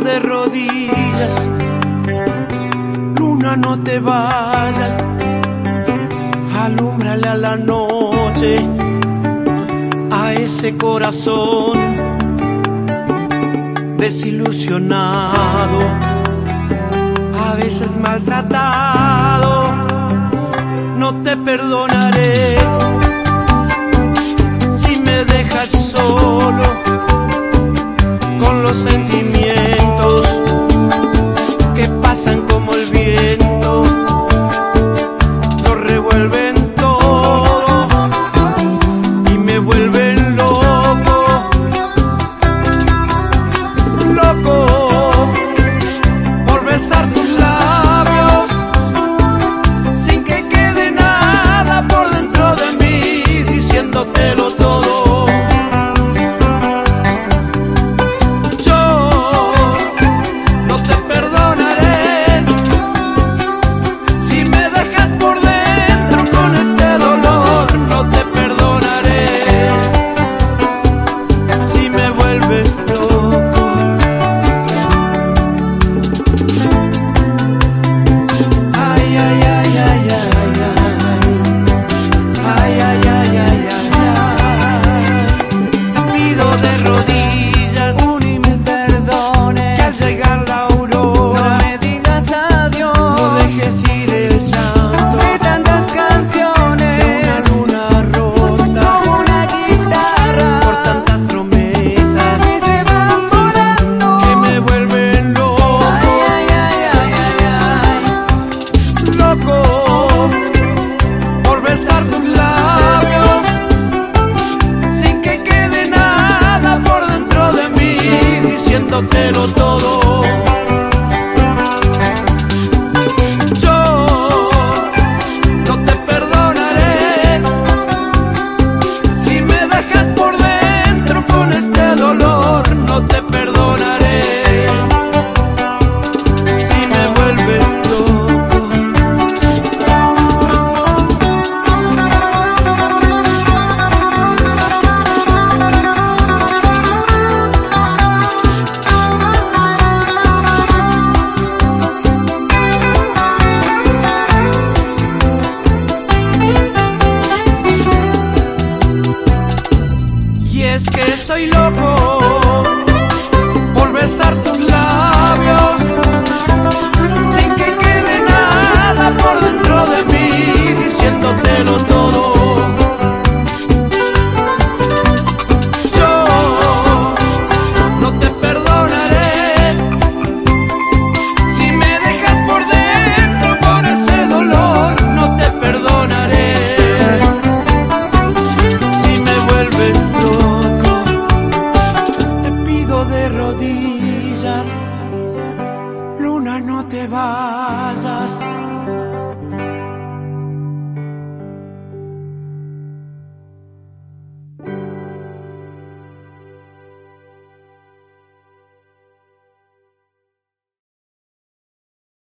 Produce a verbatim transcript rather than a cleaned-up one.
de rodillas, luna, no te vayas, alúmbrale a la noche a ese corazón desilusionado, a veces maltratado. No te perdonaré si me dejas solo con los sentimientos que pasan como el viento, lo revuelven todo y me vuelven loco, loco por besar tus labios sin que quede nada por dentro de mí, diciéndotelo todo. Por besar tus labios sin que quede nada por dentro de mí, diciéndotelo todo. Yo no te perdonaré si me dejas por dentro con este dolor. No te perdonaré si me vuelves loco. Y es que estoy loco